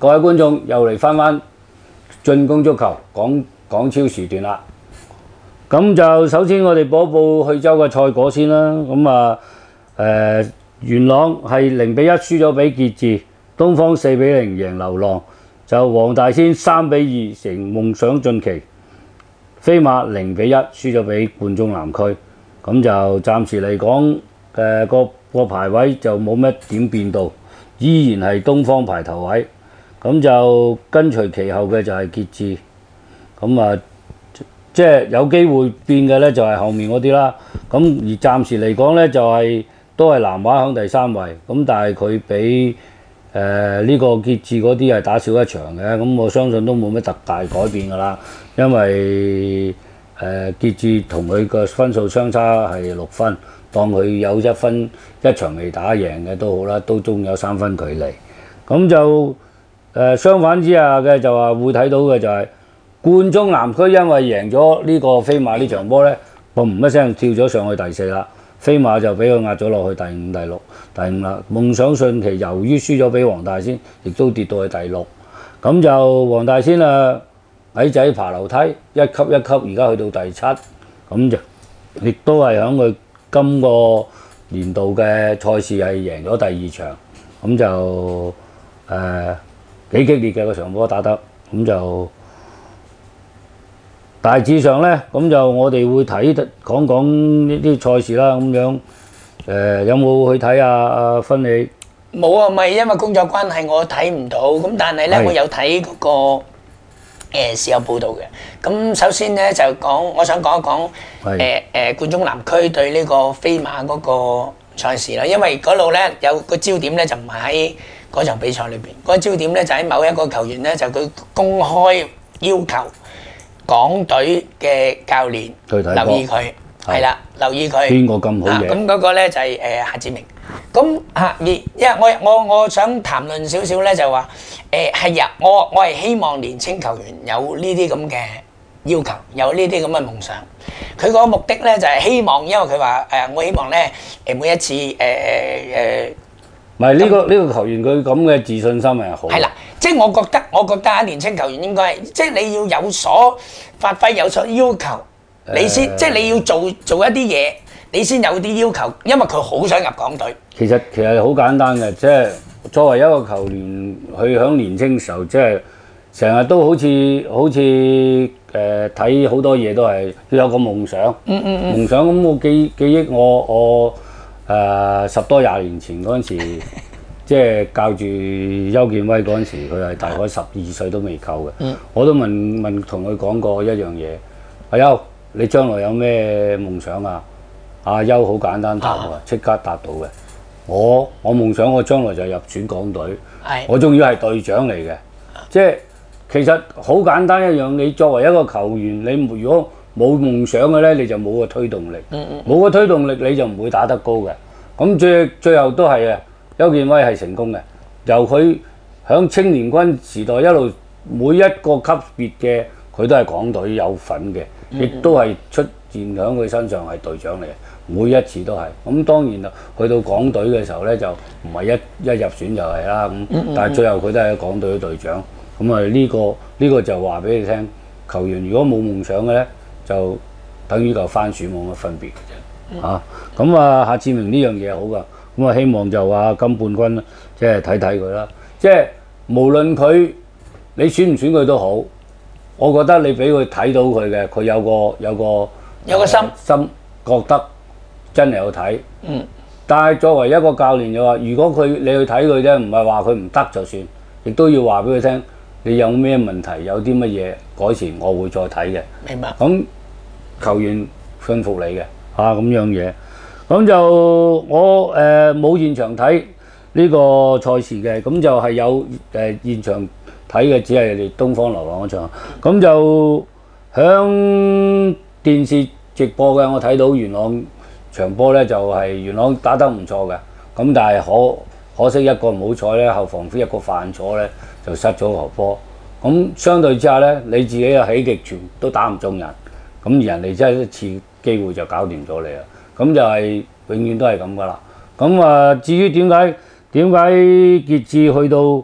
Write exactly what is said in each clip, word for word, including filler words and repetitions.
各位觀眾又嚟翻翻進攻足球港港超時段啦。咁就首先我哋播報去州嘅賽果先啦。咁啊誒元朗係零比一輸咗俾傑志，東方四比零贏流浪，就黃大仙三比二成夢想晉級，飛馬零比一輸咗俾冠忠南區。咁就暫時嚟講誒個個排位就冇乜點變到，依然係東方排頭位。咁就跟隨其後嘅就係傑志。咁啊即係有機會變嘅咧，就係後面嗰啲啦。咁而暫時嚟講咧，就係、是、都係南華響第三位。咁但係佢比誒呢個傑志嗰啲係打少一場嘅。咁我相信都冇乜特大改變㗎啦。因為誒、呃、傑志同佢個分數相差係六分，當佢有一分一場未打贏嘅都好啦，都仲有三分距離。咁就誒、呃、相反之下嘅就話會睇到嘅就係、是。冠忠南區因為贏咗呢個飛馬呢場波呢，嘣一聲跳咗上去第四啦，飛馬就俾佢壓咗落去第五、第六、第五啦。夢想順奇由於輸咗俾黃大仙，亦都跌到去第六。咁就黃大仙啊，矮仔爬樓梯，一級一級，而家去到第七。咁就亦都係喺佢今個年度嘅賽事係贏咗第二場。咁就誒幾、呃、激烈嘅嗰場波打得，咁就。大致上咧，咁就我哋會睇講講呢啲賽事啦，咁樣誒、呃、有冇去睇啊？阿芬你冇啊，咪因為工作關係我睇唔到，咁但係咧我有睇嗰、那個誒、呃、時有報道嘅。咁首先咧就講，我想講一講誒誒冠忠南區對呢個飛馬嗰個賽事啦，因為嗰度咧有個焦點咧就唔係喺嗰場比賽裏邊，嗰、那個焦點咧就喺某一個球員咧就佢公開要求。港隊嘅教練留意佢，係啦，留意佢。 邊個咁好嘅？ 咁嗰個咧就係誒夏志明。咁嚇，而因為我我我想談論少少咧，就話誒係啊，我我係希望年青球員有呢啲咁嘅要求，有呢啲咁嘅夢想。佢個目的咧就係希望，因為佢話誒，我希望咧誒每一次誒誒誒。 唔係呢個呢、這個球員佢咁嘅自信心係好。 係啦，即係我覺得，我覺得啊，年青球員應該係，即係你要有所發揮，有所要求，你先，呃、即係你要做做一啲嘢，你先有啲要求，因為佢好想入港隊。其實其實好簡單嘅，即係作為一個球員，佢喺年青時候，即係成日都好似好似誒睇好多嘢都係要有個夢想。嗯嗯嗯。夢想咁，我記記憶我我。誒、呃、十多廿年前嗰陣時，即係教住邱建威嗰陣時，佢係大概十二歲都未夠嘅。嗯、我都問問同佢講過一樣嘢，阿邱，你將來有咩夢想啊？阿邱好簡單答喎，即刻答到嘅。我我夢想我將來就入選港隊，的我仲要係隊長嚟嘅。即係其實好簡單一樣，你作為一個球員，你如果冇夢想嘅咧，你就冇個推動力，冇、嗯嗯、個推動力你就唔會打得高嘅。咁最最後都係啊，邱建威係成功嘅。由佢響青年軍時代一路每一個級別嘅，佢都係港隊有份嘅，亦都係出現響佢身上係隊長嚟嘅，每一次都係。咁當然啦，去到港隊嘅時候咧，就唔係一一入選就係啦。咁但係最後佢都係港隊嘅隊長。咁啊呢個呢、呢個就話俾你聽，球員如果冇夢想嘅咧，就等於嚿番薯冇乜分別嘅啫，嚇咁啊！夏志明呢樣嘢好噶，咁啊希望就話金冠軍即係睇睇佢啦，即係無論佢你選唔選佢都好，我覺得你俾佢睇到佢嘅，佢有個有個有個心、呃、心覺得真係有睇。 嗯。但係作為一個教練就話，如果佢你去睇佢啫，唔係話佢唔得就算，亦都要話俾佢聽，你有咩問題，有啲乜嘢改善，我會再睇嘅。 明白。 咁球員信服你嘅嚇咁樣嘢，咁就我誒冇、呃、現場睇呢個賽事嘅，咁就係有誒、呃、現場睇嘅，只係你東方流浪嗰場。咁就響電視直播嘅，我睇到元朗場波咧，就係、是、元朗打得唔錯嘅。咁但係可可惜一個唔好彩咧，後防一個犯錯咧，就失咗球波。咁相對之下咧，你自己又起極傳都打唔中人。咁人哋真係一次機會就搞掂咗你啦，咁就係永遠都係咁噶啦。咁啊，至於點解點解傑志去到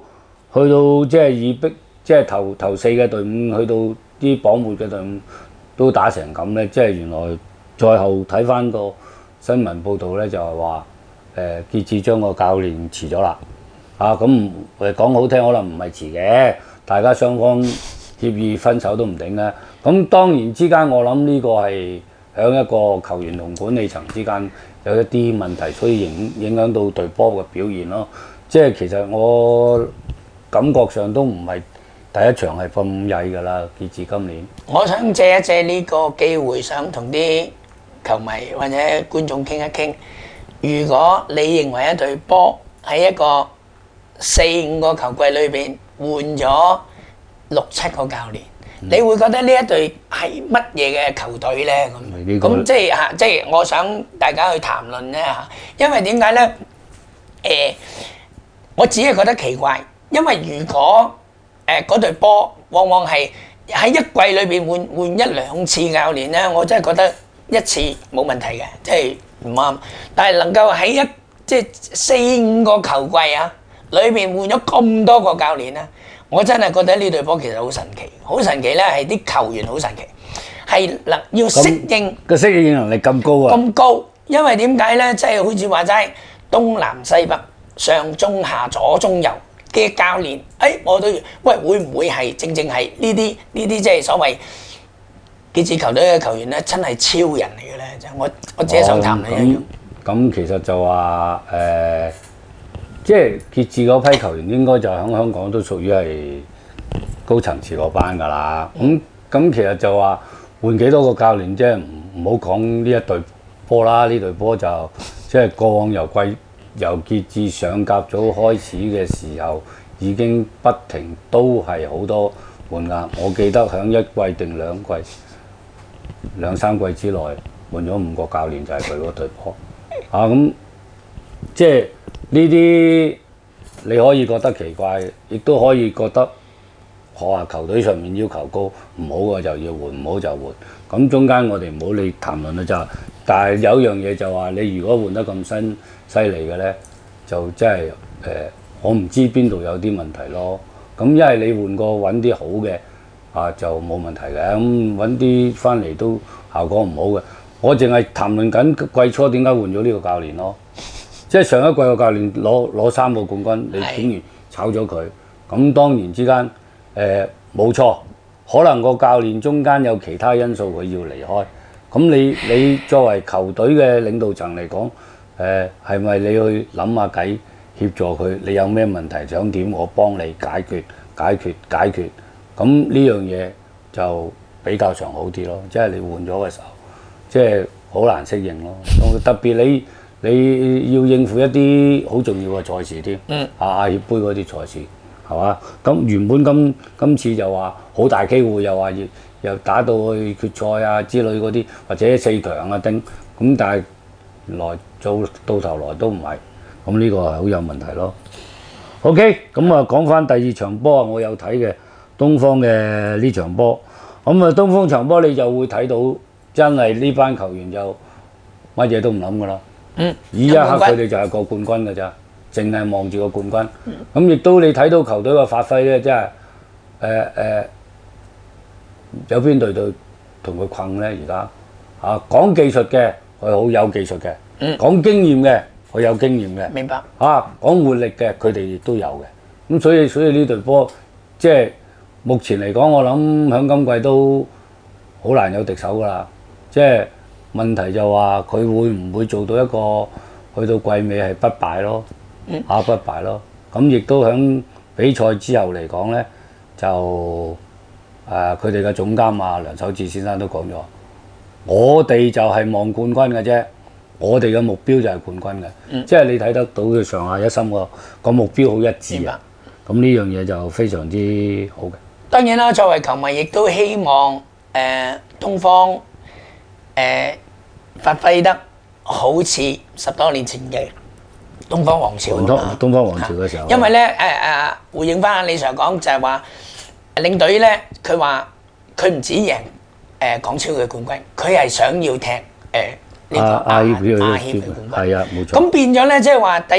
去到即係二逼，即係頭頭四嘅隊伍，去到啲榜末嘅隊伍都打成咁咧，即係原來賽後睇翻個新聞報導咧，就係話誒傑志將個教練辭咗啦。啊，咁誒講好聽，可能唔係辭嘅，大家雙方協議分手都唔定嘅。咁當然之間，我諗呢個係喺一個球員同管理層之間有一啲問題，所以影影響到隊波嘅表現咯。即係其實我感覺上都唔係第一場係咁曳㗎啦，傑志今年。 我想借一借呢個機會，想同啲球迷或者觀眾傾一傾。如果你認為一隊波喺一個四五個球季裏邊換咗六七個教練，嗯、你會覺得呢一隊係乜嘢嘅球隊呢？咁咁、這個、即係嚇，即係我想大家去談論呢嚇，因為點解呢？誒、呃，我只係覺得奇怪，因為如果誒嗰隊波往往係喺一季裏邊換換一兩次教練呢，我真係覺得一次冇問題嘅，即係唔啱。但係能夠喺一即係四五個球季啊，裏邊換咗咁多個教練咧，我真係覺得呢隊波其實好神奇，好神奇咧係啲球員好神奇，係能要適應個適應能力咁高啊！ 咁高，因為點解咧？即係好似話齋東南西北上中下左中右嘅教練，誒我都喂會唔會係正正係呢啲呢啲即係所謂傑志球隊嘅球員咧，真係超人嚟嘅咧？就我我自己想談你一樣。 咁其實就話誒。呃即係傑志嗰批球員應該就喺香港都屬於係高層次嗰班㗎啦。咁咁、嗯、其實就話換幾多個教練，即係唔唔好講呢一隊波啦。呢隊波就即係過往由季由傑志上甲組開始嘅時候，已經不停都係好多換㗎。我記得喺一季定兩季兩三季之內換咗五個教練，就係佢嗰隊波啊。咁即係。呢啲你可以覺得奇怪，亦都可以覺得學下球隊上面要求高，唔好嘅就要換，唔好就換。咁中間我哋唔好理談論啦，就係，但係有樣嘢就話你如果換得咁新犀利嘅咧，就真係誒，我唔知邊度有啲問題咯。咁一係你換個揾啲好嘅啊，就冇問題嘅。咁揾啲翻嚟都效果唔好嘅。我淨係談論緊季初點解換咗呢個教練咯。即係上一季個教練攞攞三個冠軍，你竟然炒咗佢，咁當然之間誒冇錯，可能個教練中間有其他因素佢要離開，咁你你作為球隊嘅領導層嚟講，誒係咪你去諗下計協助佢？你有咩問題想點，我幫你解決解決解決，咁呢樣嘢就比較上好啲咯。即係你換咗嘅時候，即係好難適應咯，特別你。你要應付一啲好重要嘅賽事添，嗯、亞協杯嗰啲賽事係嘛？咁原本今今次就話好大機會，又話要又打到去決賽啊之類嗰啲，或者四強啊丁，咁但係原來做到頭來都唔係，咁呢個係好有問題咯。OK，咁啊講翻第二場波啊，我有睇嘅東方嘅呢場波，咁啊東方場波你就會睇到真係呢班球員就乜嘢都唔諗㗎啦。嗯，依一刻佢哋就係個冠軍㗎咋，淨係望住個冠軍。咁亦、嗯、都你睇到球隊嘅發揮咧，真係誒誒，有邊隊隊同佢困咧？而家啊，講技術嘅佢好有技術嘅，嗯、講經驗嘅佢有經驗嘅， 明白。 啊，講活力嘅佢哋亦都有嘅。咁所以所以呢隊波即係目前嚟講，我諗響今季都好難有敵手㗎啦，即係。問題就話佢會唔會做到一個去到季尾係不敗咯，嚇、嗯啊、不敗咯。咁亦都喺比賽之後嚟講咧，就誒佢哋嘅總監啊梁守志先生都講咗，我哋就係望冠軍嘅啫，我哋嘅目標就係冠軍嘅，嗯、即係你睇得到佢上下一心個個目標好一致啊。咁呢樣嘢就非常之好嘅。 當然啦，作為球迷亦都希望誒、呃、東方。誒、呃、發揮得好似十多年前嘅東方王朝啊！ 東方王朝嘅時候， 因為咧誒誒回應翻阿李 Sir 講就係話領隊咧，佢話佢唔止贏誒、呃、港超嘅冠軍，佢係想要踢誒呢、呃這個亞亞協嘅冠軍。係啊，冇錯。咁變咗咧，即係話第一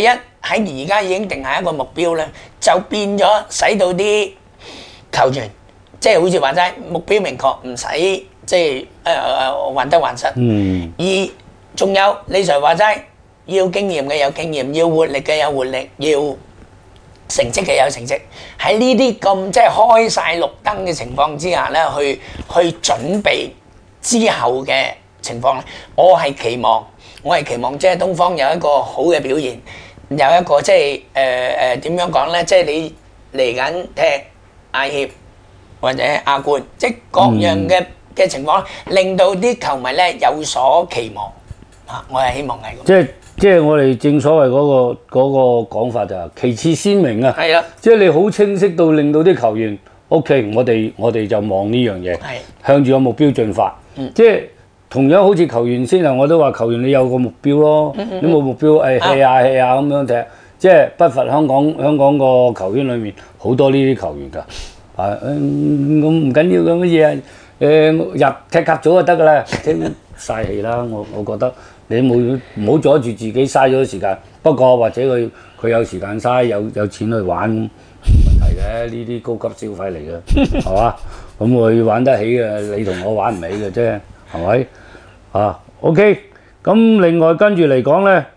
喺而家已經定下一個目標咧，就變咗使到啲球員即係好似話齋目標明確，唔使即係誒誒患得患失。 嗯。 而仲有李 Sir 話齋，要經驗嘅有經驗，要活力嘅有活力，要成績嘅有成績。喺呢啲咁即係開晒綠燈嘅情況之下咧，去去準備之後嘅情況咧，我係期望，我係期望即係東方有一個好嘅表現，有一個即係誒誒點樣講咧，即係你嚟緊踢亞協或者亞冠，即係各樣嘅嘅情況，令到啲球迷咧有所期望。啊，我係希望係咁。 即係即係我哋正所謂嗰個嗰個講法就係旗幟鮮明啊！ 係啦， 即係你好清晰到令到啲球員 OK，我哋我哋就望呢樣嘢，向住個目標進發。即係同樣好似球員先啊，我都話球員你有個目標咯，你冇目標誒 hea 下 hea 下咁樣踢，即係不乏香港香港個球員裏面好多呢啲球員㗎。啊，咁唔緊要嘅乜嘢啊？誒入踢甲組就得㗎啦，嘥氣啦！我我覺得你冇唔好阻住自己嘥咗時間。不過或者佢佢有時間嘥，有有錢去玩，冇問題嘅。呢啲高級消費嚟嘅，係嘛？咁佢玩得起嘅，你同我玩唔起嘅啫，係咪？啊 ，OK。咁另外跟住嚟講咧，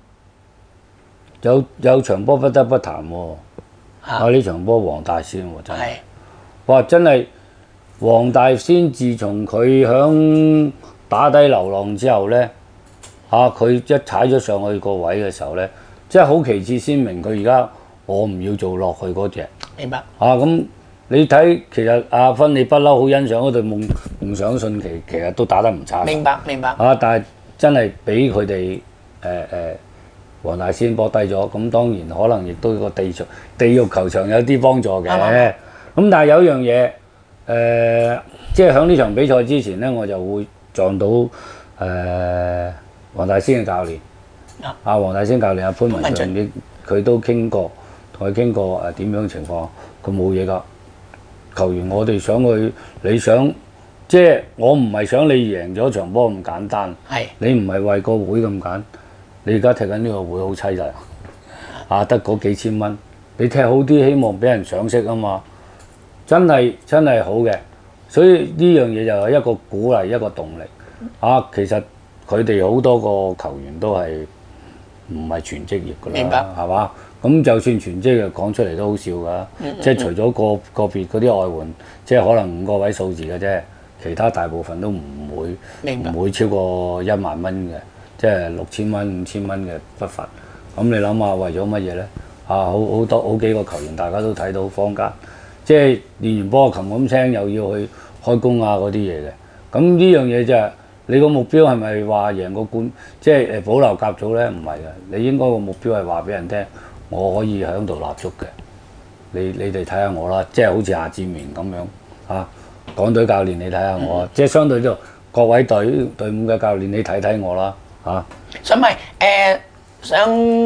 有有場波不得不談喎。啊！呢場波黃大仙喎真係，哇！真係黃大仙自從佢響打低流浪之後咧，啊佢一踩咗上去個位嘅時候咧，真係好旗幟鮮明。佢而家我唔要做落去嗰隻。 明白。 啊咁，你睇其實阿芬你不嬲好欣賞嗰隊夢夢想順其，其實都打得唔差。 明白明白。 啊！但係真係俾佢哋誒誒黃大仙搏低咗，咁當然可能亦都個地場地獄球場有啲幫助嘅。咁、啊、但係有一樣嘢誒、呃，即係喺呢場比賽之前咧，我就會撞到誒、呃、黃大仙嘅教練。啊！阿黃大仙教練阿潘文俊，佢都傾過，同佢傾過誒點樣情況，佢冇嘢㗎。球員我哋想去，你想即係我唔係想你贏咗場波咁簡單。係。你唔係為個會咁簡。你而家踢緊呢個會好凄厲，啊得嗰幾千蚊，你踢好啲，希望俾人賞識啊嘛，真係真係好嘅，所以呢樣嘢就係一個鼓勵，一個動力。啊，其實佢哋好多個球員都係唔係全職業㗎啦，明白係嘛？咁就算全職嘅講出嚟都好笑㗎，嗯嗯即係除咗個個別嗰啲外援，即係可能五個位數字嘅啫，其他大部分都唔會唔會超過一萬蚊嘅。即係六千蚊、五千蚊嘅不乏，咁你諗下為咗乜嘢咧？啊，好好多好幾個球員，大家都睇到坊間，即係練完波琴咁聲，又要去開工啊嗰啲嘢嘅。咁呢樣嘢就係你個目標係咪話贏個冠，即係誒保留甲組咧？唔係嘅，你應該個目標係話俾人聽，我可以喺度立足嘅。你你哋睇下我啦，即係好似夏志明咁樣啊，港隊教練你睇下我，嗯、即係相對呢度各位隊隊伍嘅教練你睇睇我啦。啊！想咪誒想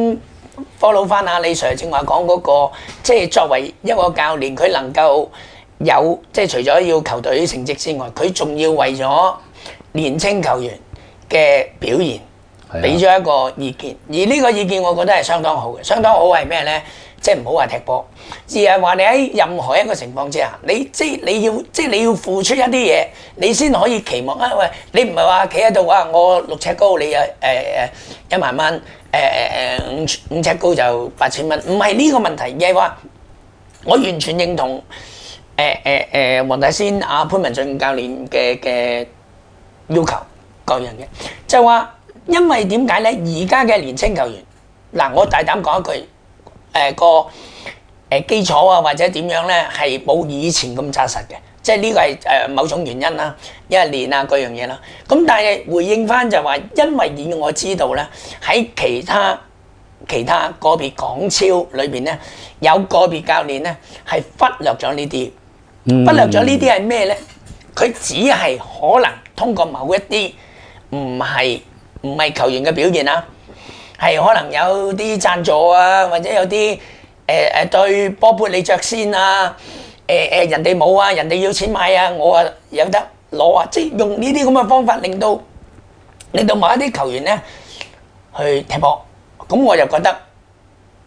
follow 翻阿李 Sir 正話講嗰個，即係作為一個教練，佢能夠有即係除咗要球隊成績之外，佢仲要為咗年青球員嘅表現，俾咗一個意見。而呢個意見我覺得係相當好嘅，相當好係咩咧？即係唔好話踢波，而係話你喺任何一個情況之下，你即係你要即係你要付出一啲嘢，你先可以期望啊！喂，你唔係話企喺度啊，我六尺高，你啊誒誒一萬蚊，誒誒五五尺高就八千蚊，唔係呢個問題，而係話我完全認同誒誒誒黃大仙阿潘文俊教練嘅嘅要求各樣嘅，就話因為點解咧？而家嘅年青球員嗱，我大膽講一句。誒、呃、個誒、呃、基礎啊，或者點樣咧，係冇以前咁紮實嘅，即係呢個係誒、呃、某種原因啦，因為練啊嗰樣嘢啦。咁但係回應翻就話，因為以我知道咧，喺其他其他個別港超裏邊咧，有個別教練咧係忽略咗呢啲，忽略咗呢啲係咩咧？佢只係可能通過某一啲唔係唔係球員嘅表現啊。係可能有啲贊助啊，或者有啲誒誒對波撥你着先啊，誒誒人哋冇啊，人哋要錢買啊，我啊有得攞啊，即係用呢啲咁嘅方法，令到令到某一啲球員咧去踢波，咁我就覺得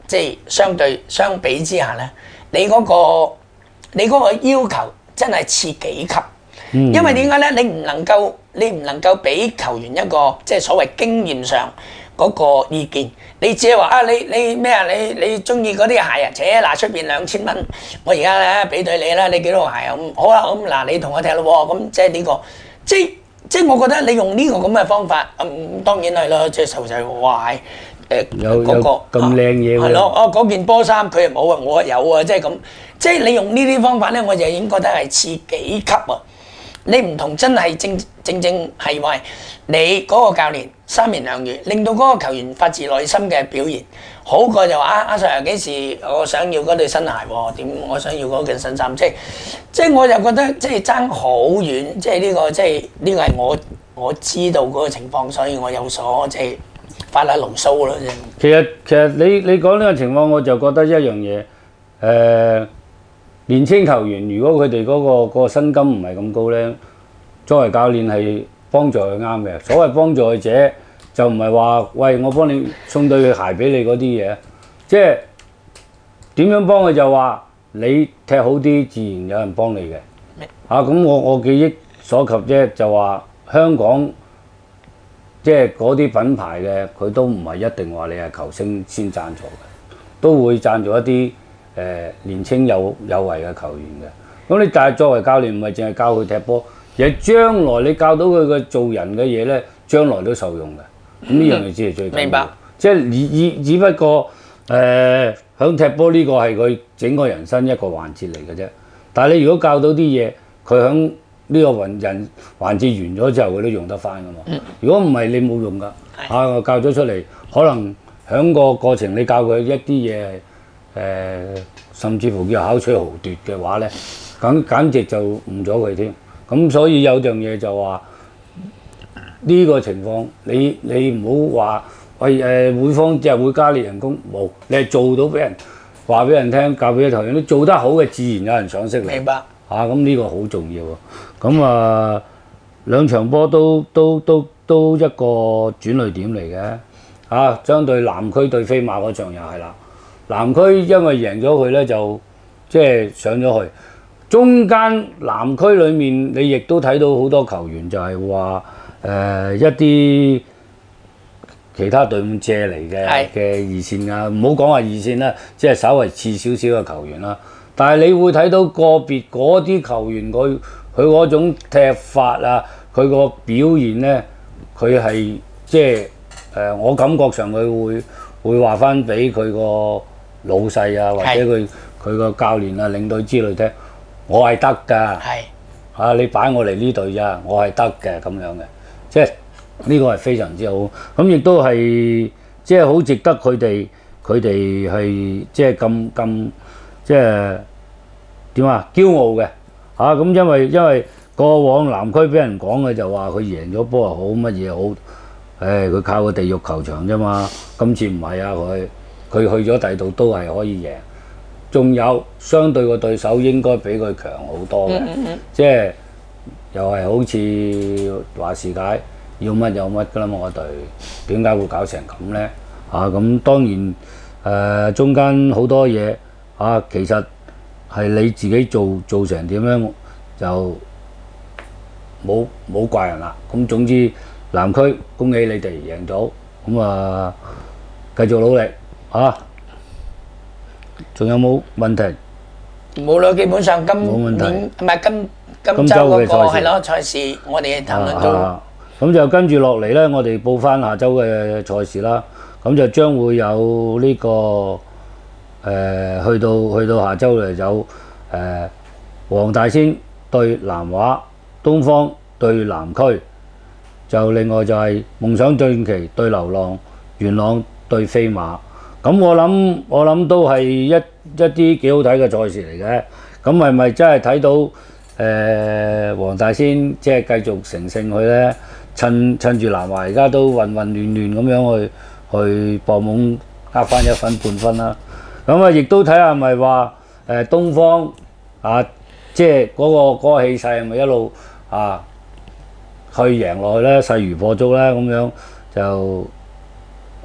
即係相對相比之下咧，你嗰、個你嗰個要求真係次幾級。 嗯、 因為點解咧？你唔能夠你唔能夠俾球員一個即係所謂經驗上嗰個意見，你只係話啊，你你咩啊？你你中意嗰啲鞋啊？扯嗱出邊兩千蚊，我而家咧俾對你啦，你幾多個鞋啊？咁好啦，咁嗱你同我踢咯喎，咁即係呢個，即係即係我覺得你用呢個咁嘅方法，咁、嗯、當然係啦，即係細路仔話誒誒嗰個咁靚嘢係咯，哦嗰件波衫佢又冇啊，我有啊，即係咁，即係你用呢啲方法咧，我就已經覺得係次幾級啊！你唔同真係正正正係話你嗰個教練三言兩語，令到嗰個球員發自內心嘅表現，好過就話啊阿 Sir 幾時我想要嗰對新鞋喎？點我想要嗰件新衫？即係即係我就覺得即係爭好遠，即係呢個即係呢個係我我知道嗰個情況，所以我有所即係發下牢騷咯。 其實其實你你講呢個情況，我就覺得一樣嘢誒。呃年青球員如果佢哋嗰個嗰個薪金唔係咁高咧，作為教練係幫助佢啱嘅。所謂幫助佢者就唔係話喂我幫你送對鞋俾你嗰啲嘢，即係點樣幫佢就話你踢好啲，自然有人幫你嘅。啊咁我我記憶所及啫，就話香港即係嗰啲品牌嘅，佢都唔係一定話你係球星先贊助嘅，都會贊助一啲。誒、呃、年青有有為嘅球員嘅，咁你但係作為教練唔係淨係教佢踢波，而係將來你教到佢嘅做人嘅嘢咧，將來都受用嘅。咁呢樣嘢先係最緊要。明白。即係以以只不過誒，響、呃、踢波呢個係佢整個人生一個環節嚟嘅啫。但係你如果教到啲嘢，佢響呢個運人環節完咗之後，佢都用得翻㗎嘛。嗯、如果唔係你冇用㗎。係。啊，我教咗出嚟，可能響個過程你教佢一啲嘢係。誒、呃，甚至乎叫巧取豪奪嘅話咧，咁簡直就誤咗佢添。咁所以有樣嘢就話呢、這個情況，你你唔好話喂誒，會方即係會加你人工冇，你係做到俾人話俾人聽，教俾啲球員，你做得好嘅，自然有人賞識你。明白。嚇、啊，咁呢個好重要喎。咁啊，兩場波都都都都一個轉捩點嚟嘅。啊，相對南區對飛馬嗰場又係啦。南區因為贏咗佢咧，就即係上咗去。中間南區裏面，你亦都睇到好多球員就係話誒一啲其他隊伍借嚟嘅嘅二線啊，唔好講話二線啦，即係稍為次少少嘅球員啦。但係你會睇到個別嗰啲球員佢佢嗰種踢法啊，佢個表現咧，佢係即係誒、呃，我感覺上佢會會話翻俾佢個老細啊，或者佢佢個教練啊、領隊之類聽，我係得㗎。係啊，你擺我嚟呢隊咋，我係得嘅咁樣嘅，即係呢個係非常之好。咁亦都係即係好值得佢哋佢哋係即係咁咁即係點啊？驕傲嘅嚇咁，因為因為過往南區俾人講嘅就話佢贏咗波又好乜嘢好，誒佢靠個地獄球場啫嘛。今次唔係啊佢。佢去咗第度都係可以贏，仲有相對個對手應該比佢強好多嘅，嗯嗯、即係又係好似話事解要乜有乜㗎啦嘛！我隊點解會搞成咁咧？啊咁當然誒、呃、中間好多嘢啊，其實係你自己做做成點樣就冇冇怪人啦。咁總之南區恭喜你哋贏咗，咁啊繼續努力。啊！仲有冇問題？冇啦，基本上今年唔係今今週嗰個係咯賽事，我哋談論到。咁就跟住落嚟咧，我哋報翻下週嘅賽事啦。咁就將會有呢個誒去到去到下週嚟有誒黃大仙對南華，東方對南區，就另外就係夢想進奇對流浪，元朗對飛馬。咁我諗我諗都係一一啲幾好睇嘅賽事嚟嘅，咁係咪真係睇到誒黃、呃、大仙即係繼續乘勝去咧？趁趁住南華而家都混混亂亂咁樣去去博懵呃翻一分半分啦。咁啊，亦都睇下係咪話誒東方啊，即係嗰個嗰、嗰個氣勢係咪一路啊去贏落去咧，勢如破竹咧咁樣就。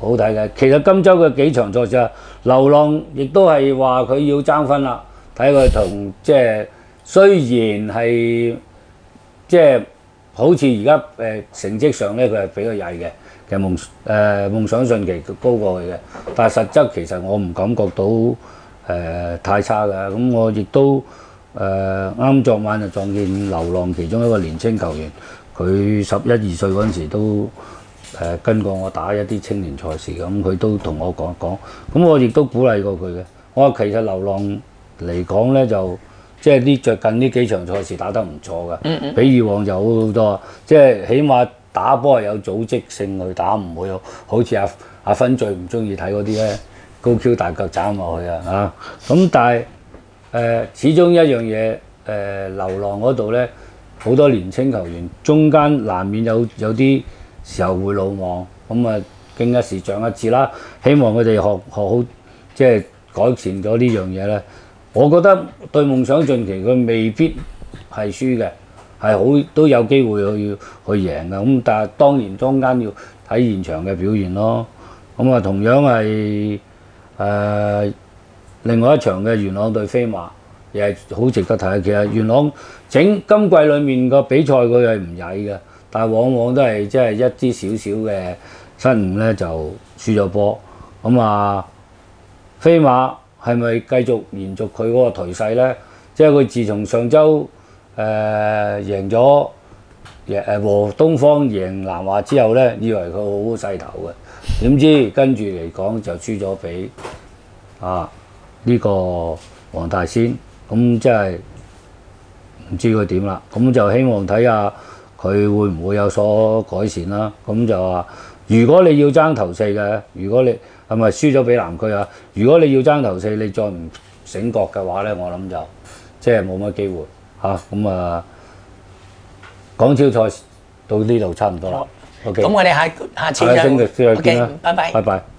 好睇嘅。其實今週嘅幾場賽事啊，流浪亦都係話佢要爭分啦，睇佢同即係雖然係即係好似而家誒成績上咧，佢係比較曳嘅。嘅夢誒、呃、夢想順其高過佢嘅，但係實質其實我唔感覺到誒、呃、太差嘅。咁我亦都誒啱昨晚就撞見流浪其中一個年青球員，佢十一二歲嗰陣時都誒、呃、跟過我打一啲青年賽事嘅，咁佢都同我講一講，咁我亦都鼓勵過佢嘅。我話其實流浪嚟講咧，就即係呢最近呢幾場賽事打得唔錯嘅，嗯嗯比以往就好好多，即係起碼。打波係有組織性去打，唔會好似阿阿芬最唔中意睇嗰啲咧高 Q 大腳斬落去啊嚇！咁但係誒、呃、始終一樣嘢誒流浪嗰度咧，好多年青球員中間難免有有啲時候會魯莽，咁啊經一時長一智啦。希望佢哋學學好，即係改善咗呢樣嘢咧。我覺得對夢想進奇佢未必係輸嘅。係好都有機會去去贏嘅，咁但係當然中間要睇現場嘅表現咯。咁啊同樣係誒、呃、另外一場嘅元朗對飛馬，亦係好值得睇。其實元朗整今季裡面個比賽佢係唔曳嘅，但係往往都係即係一啲少少嘅失誤咧就輸咗波。咁啊飛馬係咪繼續延續佢嗰個頹勢咧？即係佢自從上週誒、呃、贏咗誒和東方贏南華之後咧，以為佢好好勢頭嘅，點知跟住嚟講就輸咗俾啊呢、這個黃大仙，咁即係唔知佢點啦。咁就希望睇下佢會唔會有所改善啦。咁就話如果你要爭頭四嘅，如果你係咪輸咗俾南區啊？如果你要爭頭四，你再唔醒覺嘅話咧，我諗就即係冇乜機會。嚇咁啊！港超賽到呢度差唔多啦。OK，咁我哋下下次就下星期再見啦。 OK，拜拜。 拜拜。